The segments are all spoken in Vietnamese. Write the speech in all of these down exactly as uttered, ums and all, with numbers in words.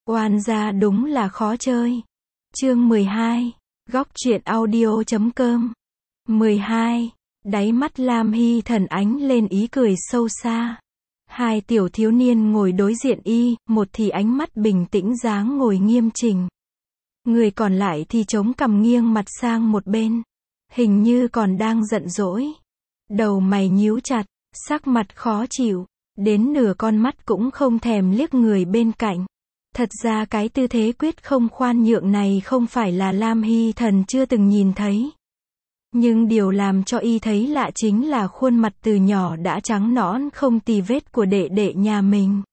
Oan gia đúng là khó chơi. Chương mười hai, góc truyện audio chấm com. mười hai, đáy mắt Lam Hy Thần ánh lên ý cười sâu xa. Hai tiểu thiếu niên ngồi đối diện y, một thì ánh mắt bình tĩnh dáng ngồi nghiêm chỉnh. Người còn lại thì chống cằm nghiêng mặt sang một bên. Hình như còn đang giận dỗi. Đầu mày nhíu chặt, sắc mặt khó chịu. Đến nửa con mắt cũng không thèm liếc người bên cạnh. Thật ra cái tư thế quyết không khoan nhượng này không phải là Lam Hy Thần chưa từng nhìn thấy. Nhưng điều làm cho y thấy lạ chính là khuôn mặt từ nhỏ đã trắng nõn không tì vết của đệ đệ nhà mình.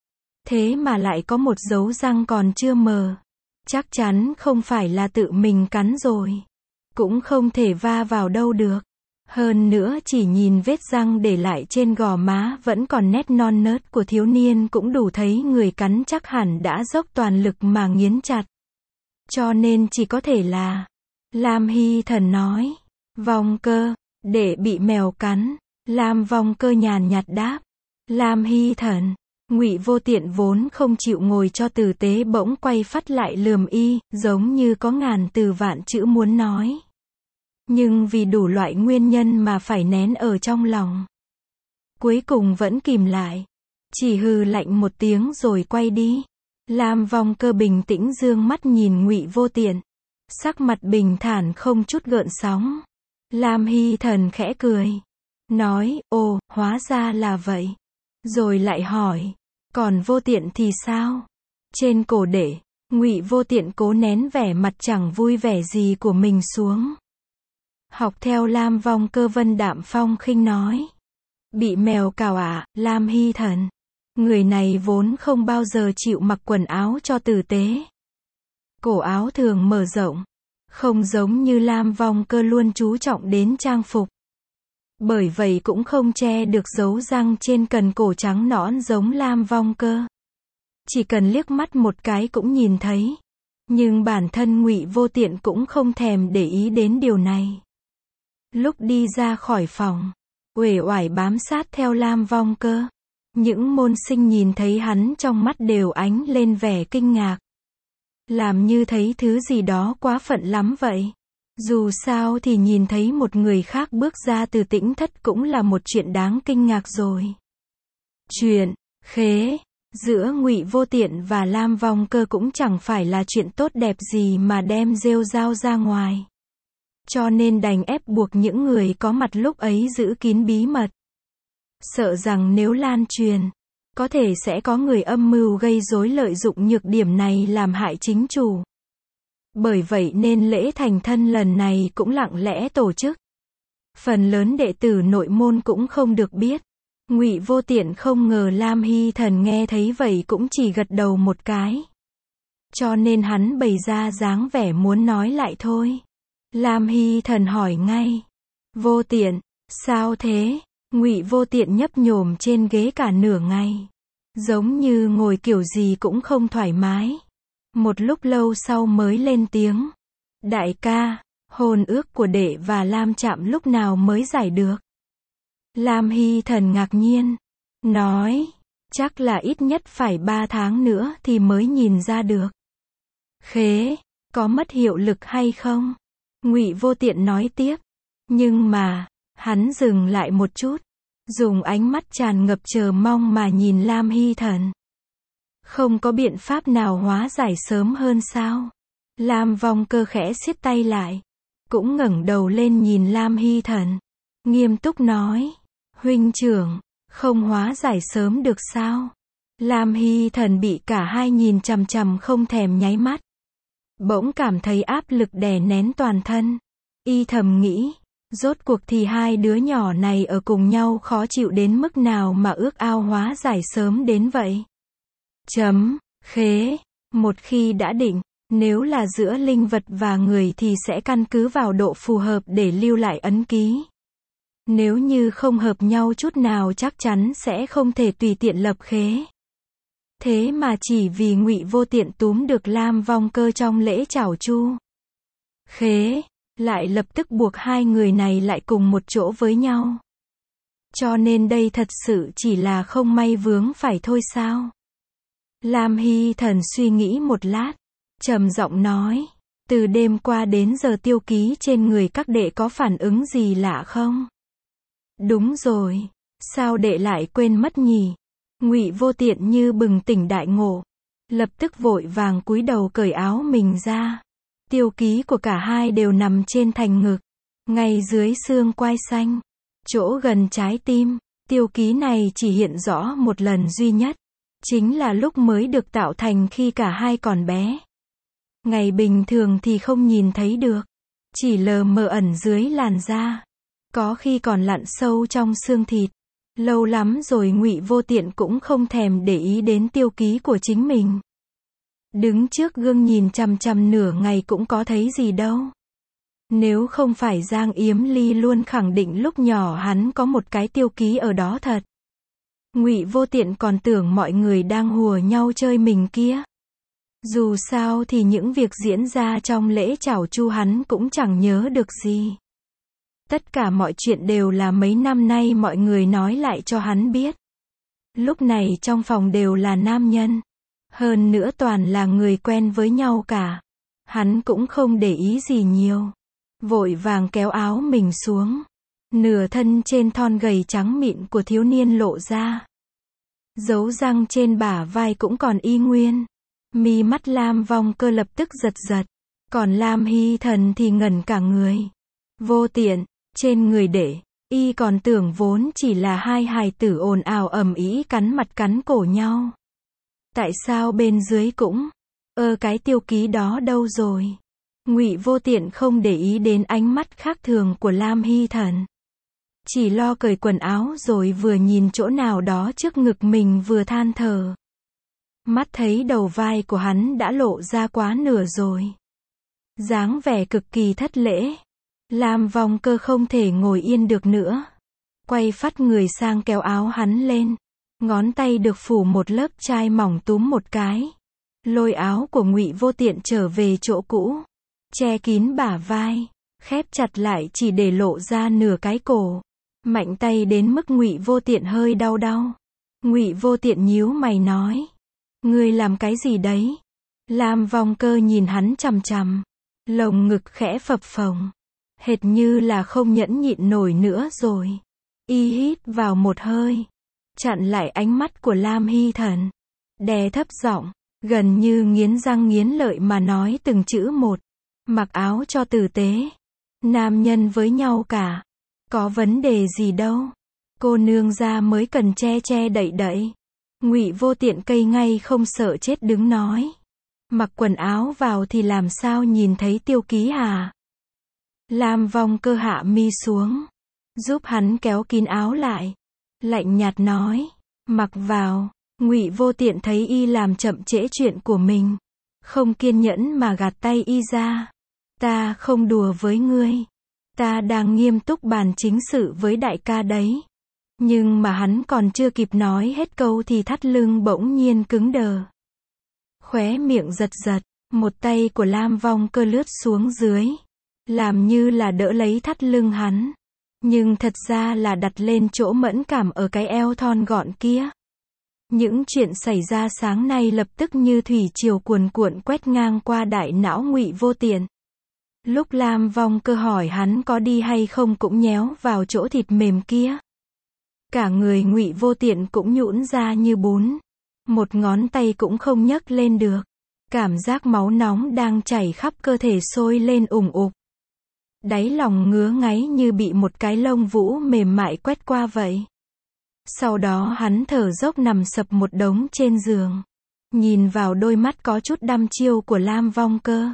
Thế mà lại có một dấu răng còn chưa mờ. Chắc chắn không phải là tự mình cắn rồi. Cũng không thể va vào đâu được. Hơn nữa chỉ nhìn vết răng để lại trên gò má vẫn còn nét non nớt của thiếu niên cũng đủ thấy người cắn chắc hẳn đã dốc toàn lực mà nghiến chặt. Cho nên chỉ có thể là... Lam Hy Thần nói. Vong Cơ, để bị mèo cắn. Lam Vong Cơ nhàn nhạt đáp. Lam Hy Thần. Ngụy Vô Tiện vốn không chịu ngồi cho tử tế bỗng quay phắt lại lườm y, giống như có ngàn từ vạn chữ muốn nói. Nhưng vì đủ loại nguyên nhân mà phải nén ở trong lòng. Cuối cùng vẫn kìm lại. Chỉ hừ lạnh một tiếng rồi quay đi. Lam Vong Cơ bình tĩnh dương mắt nhìn Ngụy Vô Tiện. Sắc mặt bình thản không chút gợn sóng. Lam Hy Thần khẽ cười. Nói, ồ, hóa ra là vậy. Rồi lại hỏi, còn Vô Tiện thì sao? Trên cổ đệ, Ngụy Vô Tiện cố nén vẻ mặt chẳng vui vẻ gì của mình xuống. Học theo Lam Vong Cơ vân đạm phong khinh nói. Bị mèo cào à, Lam Hy Thần. Người này vốn không bao giờ chịu mặc quần áo cho tử tế. Cổ áo thường mở rộng. Không giống như Lam Vong Cơ luôn chú trọng đến trang phục. Bởi vậy cũng không che được dấu răng trên cần cổ trắng nõn giống Lam Vong Cơ. Chỉ cần liếc mắt một cái cũng nhìn thấy. Nhưng bản thân Ngụy Vô Tiện cũng không thèm để ý đến điều này. Lúc đi ra khỏi phòng, uể oải bám sát theo Lam Vong Cơ. Những môn sinh nhìn thấy hắn trong mắt đều ánh lên vẻ kinh ngạc. Làm như thấy thứ gì đó quá phận lắm vậy. Dù sao thì nhìn thấy một người khác bước ra từ tĩnh thất cũng là một chuyện đáng kinh ngạc rồi. Chuyện khế giữa Ngụy Vô Tiện và Lam Vong Cơ cũng chẳng phải là chuyện tốt đẹp gì mà đem rêu rao ra ngoài. Cho nên đành ép buộc những người có mặt lúc ấy giữ kín bí mật. Sợ rằng nếu lan truyền, có thể sẽ có người âm mưu gây rối lợi dụng nhược điểm này làm hại chính chủ. Bởi vậy nên lễ thành thân lần này cũng lặng lẽ tổ chức. Phần lớn đệ tử nội môn cũng không được biết. Ngụy Vô Tiện không ngờ Lam Hy Thần nghe thấy vậy cũng chỉ gật đầu một cái. Cho nên hắn bày ra dáng vẻ muốn nói lại thôi. Lam Hy Thần hỏi ngay. Vô Tiện, sao thế? Ngụy Vô Tiện nhấp nhổm trên ghế cả nửa ngày. Giống như ngồi kiểu gì cũng không thoải mái. Một lúc lâu sau mới lên tiếng. Đại ca, hôn ước của đệ và Lam Trạm lúc nào mới giải được? Lam Hy Thần ngạc nhiên. Nói, chắc là ít nhất phải ba tháng nữa thì mới nhìn ra được. Khế, có mất hiệu lực hay không? Ngụy Vô Tiện nói tiếp. Nhưng mà, hắn dừng lại một chút. Dùng ánh mắt tràn ngập chờ mong mà nhìn Lam Hy Thần. Không có biện pháp nào hóa giải sớm hơn sao? Lam Vong Cơ khẽ siết tay lại. Cũng ngẩng đầu lên nhìn Lam Hy Thần. Nghiêm túc nói. Huynh trưởng, không hóa giải sớm được sao? Lam Hy Thần bị cả hai nhìn chằm chằm không thèm nháy mắt. Bỗng cảm thấy áp lực đè nén toàn thân. Y thầm nghĩ. Rốt cuộc thì hai đứa nhỏ này ở cùng nhau khó chịu đến mức nào mà ước ao hóa giải sớm đến vậy? Chấm, khế, một khi đã định, nếu là giữa linh vật và người thì sẽ căn cứ vào độ phù hợp để lưu lại ấn ký. Nếu như không hợp nhau chút nào chắc chắn sẽ không thể tùy tiện lập khế. Thế mà chỉ vì Ngụy Vô Tiện túm được Lam Vong Cơ trong lễ chảo chu khế, lại lập tức buộc hai người này lại cùng một chỗ với nhau. Cho nên đây thật sự chỉ là không may vướng phải thôi sao? Lam Hy Thần suy nghĩ một lát, trầm giọng nói, từ đêm qua đến giờ tiêu ký trên người các đệ có phản ứng gì lạ không? Đúng rồi, sao đệ lại quên mất nhỉ? Ngụy Vô Tiện như bừng tỉnh đại ngộ, lập tức vội vàng cúi đầu cởi áo mình ra. Tiêu ký của cả hai đều nằm trên thành ngực, ngay dưới xương quai xanh, chỗ gần trái tim. Tiêu ký này chỉ hiện rõ một lần duy nhất, chính là lúc mới được tạo thành khi cả hai còn bé. Ngày bình thường thì không nhìn thấy được, chỉ lờ mờ ẩn dưới làn da, có khi còn lặn sâu trong xương thịt. Lâu lắm rồi Ngụy Vô Tiện cũng không thèm để ý đến tiêu ký của chính mình. Đứng trước gương nhìn chằm chằm nửa ngày cũng có thấy gì đâu. Nếu không phải Giang Yếm Ly luôn khẳng định lúc nhỏ hắn có một cái tiêu ký ở đó thật. Ngụy Vô Tiện còn tưởng mọi người đang hùa nhau chơi mình kia. Dù sao thì những việc diễn ra trong lễ chào chu hắn cũng chẳng nhớ được gì. Tất cả mọi chuyện đều là mấy năm nay mọi người nói lại cho hắn biết. Lúc này trong phòng đều là nam nhân. Hơn nữa toàn là người quen với nhau cả. Hắn cũng không để ý gì nhiều. Vội vàng kéo áo mình xuống. Nửa thân trên thon gầy trắng mịn của thiếu niên lộ ra. Dấu răng trên bả vai cũng còn y nguyên. Mi mắt Lam Vong Cơ lập tức giật giật. Còn Lam Hy Thần thì ngẩn cả người. Vô Tiện, trên người đệ, y còn tưởng vốn chỉ là hai hài tử ồn ào ầm ĩ cắn mặt cắn cổ nhau. Tại sao bên dưới cũng, ơ cái tiêu ký đó đâu rồi? Ngụy Vô Tiện không để ý đến ánh mắt khác thường của Lam Hy Thần. Chỉ lo cởi quần áo rồi vừa nhìn chỗ nào đó trước ngực mình vừa than thở. Mắt thấy đầu vai của hắn đã lộ ra quá nửa rồi. Dáng vẻ cực kỳ thất lễ. Lam Vong Cơ không thể ngồi yên được nữa. Quay phắt người sang kéo áo hắn lên. Ngón tay được phủ một lớp chai mỏng túm một cái. Lôi áo của Ngụy Vô Tiện trở về chỗ cũ. Che kín bả vai. Khép chặt lại chỉ để lộ ra nửa cái cổ. Mạnh tay đến mức Ngụy Vô Tiện hơi đau đau. Ngụy Vô Tiện nhíu mày nói. Ngươi làm cái gì đấy? Lam Vong Cơ nhìn hắn chằm chằm. Lồng ngực khẽ phập phồng. Hệt như là không nhẫn nhịn nổi nữa rồi. Y hít vào một hơi. Chặn lại ánh mắt của Lam Hy Thần. Đè thấp giọng, gần như nghiến răng nghiến lợi mà nói từng chữ một. Mặc áo cho tử tế. Nam nhân với nhau cả. Có vấn đề gì đâu. Cô nương ra mới cần che che đậy đậy. Ngụy Vô Tiện cây ngay không sợ chết đứng nói. Mặc quần áo vào thì làm sao nhìn thấy tiêu ký hả? Lam Vong Cơ hạ mi xuống. Giúp hắn kéo kín áo lại. Lạnh nhạt nói. Mặc vào. Ngụy Vô Tiện thấy y làm chậm trễ chuyện của mình. Không kiên nhẫn mà gạt tay y ra. Ta không đùa với ngươi. Ta đang nghiêm túc bàn chính sự với đại ca đấy. Nhưng mà hắn còn chưa kịp nói hết câu thì thắt lưng bỗng nhiên cứng đờ. Khóe miệng giật giật. Một tay của Lam Vong Cơ lướt xuống dưới. Làm như là đỡ lấy thắt lưng hắn. Nhưng thật ra là đặt lên chỗ mẫn cảm ở cái eo thon gọn kia. Những chuyện xảy ra sáng nay lập tức như thủy triều cuồn cuộn quét ngang qua đại não Ngụy Vô Tiện. Lúc Lam Vong Cơ hỏi hắn có đi hay không cũng nhéo vào chỗ thịt mềm kia. Cả người Ngụy Vô Tiện cũng nhũn ra như bún. Một ngón tay cũng không nhấc lên được. Cảm giác máu nóng đang chảy khắp cơ thể sôi lên ùng ục. Đáy lòng ngứa ngáy như bị một cái lông vũ mềm mại quét qua vậy. Sau đó hắn thở dốc nằm sập một đống trên giường. Nhìn vào đôi mắt có chút đăm chiêu của Lam Vong Cơ.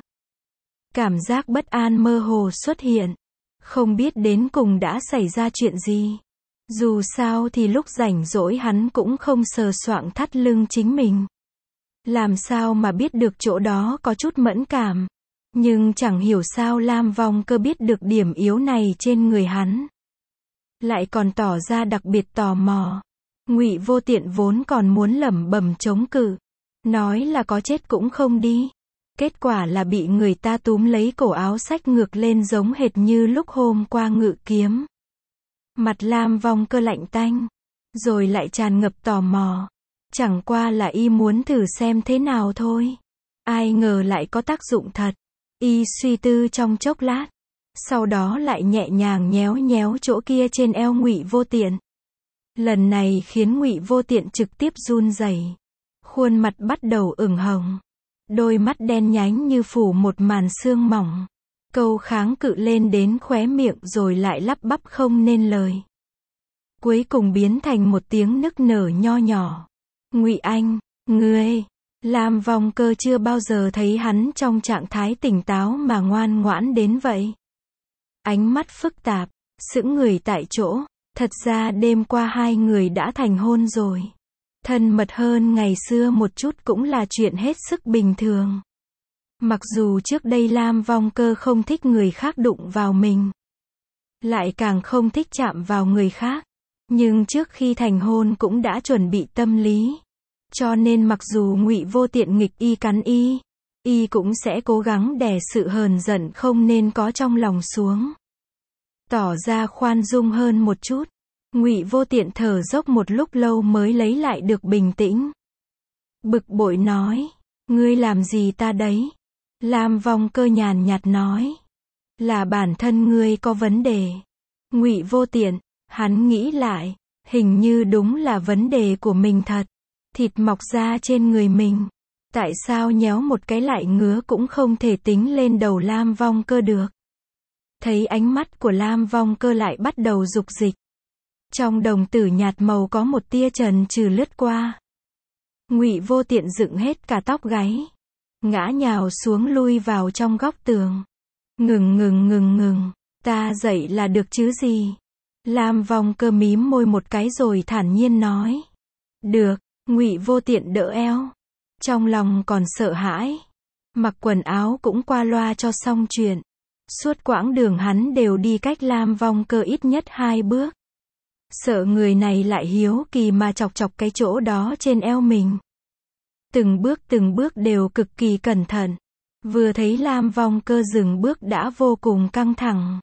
Cảm giác bất an mơ hồ xuất hiện. Không biết đến cùng đã xảy ra chuyện gì. Dù sao thì lúc rảnh rỗi hắn cũng không sờ soạng thắt lưng chính mình. Làm sao mà biết được chỗ đó có chút mẫn cảm. Nhưng chẳng hiểu sao Lam Vong Cơ biết được điểm yếu này trên người hắn. Lại còn tỏ ra đặc biệt tò mò. Ngụy Vô Tiện vốn còn muốn lẩm bẩm chống cự. Nói là có chết cũng không đi. Kết quả là bị người ta túm lấy cổ áo xách ngược lên giống hệt như lúc hôm qua ngự kiếm. Mặt Lam Vong Cơ lạnh tanh. Rồi lại tràn ngập tò mò. Chẳng qua là y muốn thử xem thế nào thôi. Ai ngờ lại có tác dụng thật. Y suy tư trong chốc lát, sau đó lại nhẹ nhàng nhéo nhéo chỗ kia trên eo Ngụy Vô Tiện. Lần này khiến Ngụy Vô Tiện trực tiếp run rẩy, khuôn mặt bắt đầu ửng hồng, đôi mắt đen nhánh như phủ một màn sương mỏng, câu kháng cự lên đến khóe miệng rồi lại lắp bắp không nên lời. Cuối cùng biến thành một tiếng nức nở nho nhỏ. Ngụy Anh, ngươi. Lam Vong Cơ chưa bao giờ thấy hắn trong trạng thái tỉnh táo mà ngoan ngoãn đến vậy. Ánh mắt phức tạp, sững người tại chỗ. Thật ra đêm qua hai người đã thành hôn rồi. Thân mật hơn ngày xưa một chút cũng là chuyện hết sức bình thường. Mặc dù trước đây Lam Vong Cơ không thích người khác đụng vào mình, lại càng không thích chạm vào người khác, nhưng trước khi thành hôn cũng đã chuẩn bị tâm lý. Cho nên mặc dù Ngụy Vô Tiện nghịch y cắn y, y cũng sẽ cố gắng đè sự hờn giận không nên có trong lòng xuống, tỏ ra khoan dung hơn một chút. Ngụy Vô Tiện thở dốc một lúc lâu mới lấy lại được bình tĩnh. Bực bội nói, ngươi làm gì ta đấy? Lam Vong Cơ nhàn nhạt nói, là bản thân ngươi có vấn đề. Ngụy Vô Tiện, hắn nghĩ lại, hình như đúng là vấn đề của mình thật. Thịt mọc ra trên người mình, tại sao nhéo một cái lại ngứa cũng không thể tính lên đầu Lam Vong Cơ được. Thấy ánh mắt của Lam Vong Cơ lại bắt đầu dục dịch. Trong đồng tử nhạt màu có một tia trần trừ lướt qua. Ngụy Vô Tiện dựng hết cả tóc gáy, ngã nhào xuống lui vào trong góc tường. Ngừng ngừng ngừng ngừng, ta dậy là được chứ gì? Lam Vong Cơ mím môi một cái rồi thản nhiên nói. Được. Ngụy Vô Tiện đỡ eo, trong lòng còn sợ hãi. Mặc quần áo cũng qua loa cho xong chuyện. Suốt quãng đường hắn đều đi cách Lam Vong Cơ ít nhất hai bước. Sợ người này lại hiếu kỳ mà chọc chọc cái chỗ đó trên eo mình. Từng bước từng bước đều cực kỳ cẩn thận. Vừa thấy Lam Vong Cơ dừng bước đã vô cùng căng thẳng.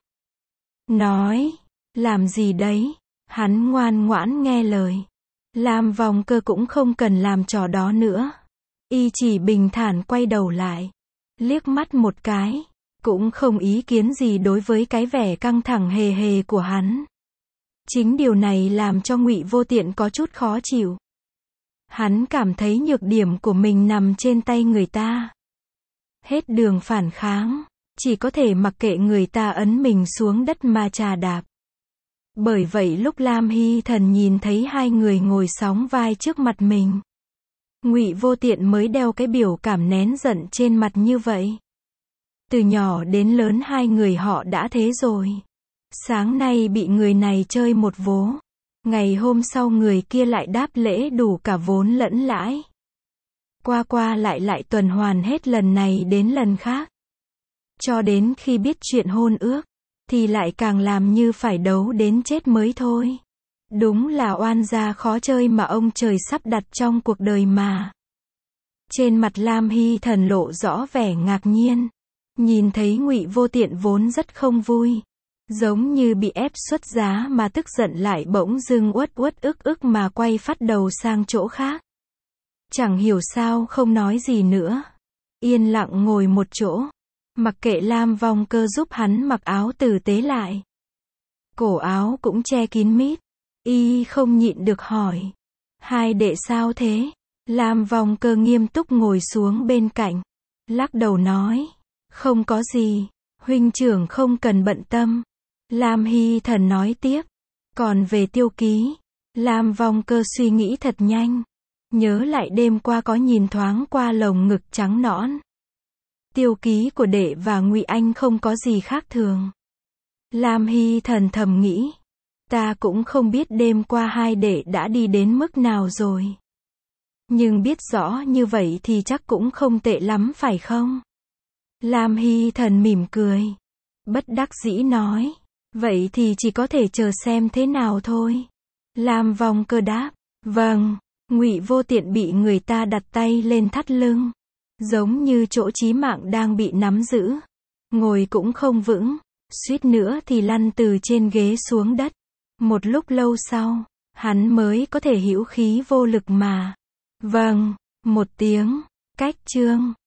Nói, làm gì đấy? Hắn ngoan ngoãn nghe lời. Lam Vong Cơ cũng không cần làm trò đó nữa. Y chỉ bình thản quay đầu lại, liếc mắt một cái, cũng không ý kiến gì đối với cái vẻ căng thẳng hề hề của hắn. Chính điều này làm cho Ngụy Vô Tiện có chút khó chịu. Hắn cảm thấy nhược điểm của mình nằm trên tay người ta. Hết đường phản kháng, chỉ có thể mặc kệ người ta ấn mình xuống đất mà chà đạp. Bởi vậy lúc Lam Hy Thần nhìn thấy hai người ngồi sóng vai trước mặt mình, Ngụy Vô Tiện mới đeo cái biểu cảm nén giận trên mặt như vậy. Từ nhỏ đến lớn hai người họ đã thế rồi. Sáng nay bị người này chơi một vố, ngày hôm sau người kia lại đáp lễ đủ cả vốn lẫn lãi. Qua qua lại lại tuần hoàn hết lần này đến lần khác. Cho đến khi biết chuyện hôn ước, thì lại càng làm như phải đấu đến chết mới thôi. Đúng là oan gia khó chơi mà ông trời sắp đặt trong cuộc đời mà. Trên mặt Lam Hy Thần lộ rõ vẻ ngạc nhiên. Nhìn thấy Ngụy Vô Tiện vốn rất không vui, giống như bị ép xuất giá mà tức giận lại bỗng dưng uất uất ức ức mà quay phát đầu sang chỗ khác. Chẳng hiểu sao không nói gì nữa. Yên lặng ngồi một chỗ. Mặc kệ Lam Vong Cơ giúp hắn mặc áo tử tế lại. Cổ áo cũng che kín mít. Y không nhịn được hỏi. Hai đệ sao thế? Lam Vong Cơ nghiêm túc ngồi xuống bên cạnh. Lắc đầu nói. Không có gì. Huynh trưởng không cần bận tâm. Lam Hy Thần nói tiếp. Còn về Tiêu Ký. Lam Vong Cơ suy nghĩ thật nhanh. Nhớ lại đêm qua có nhìn thoáng qua lồng ngực trắng nõn. Tiêu ký của đệ và Ngụy Anh không có gì khác thường. Lam Hy Thần thầm nghĩ. Ta cũng không biết đêm qua hai đệ đã đi đến mức nào rồi. Nhưng biết rõ như vậy thì chắc cũng không tệ lắm phải không? Lam Hy Thần mỉm cười. Bất đắc dĩ nói. Vậy thì chỉ có thể chờ xem thế nào thôi. Lam Vong Cơ đáp. Vâng. Ngụy Vô Tiện bị người ta đặt tay lên thắt lưng. Giống như chỗ chí mạng đang bị nắm giữ. Ngồi cũng không vững. Suýt nữa thì lăn từ trên ghế xuống đất. Một lúc lâu sau, hắn mới có thể hữu khí vô lực mà Vâng, một tiếng. Cách chương.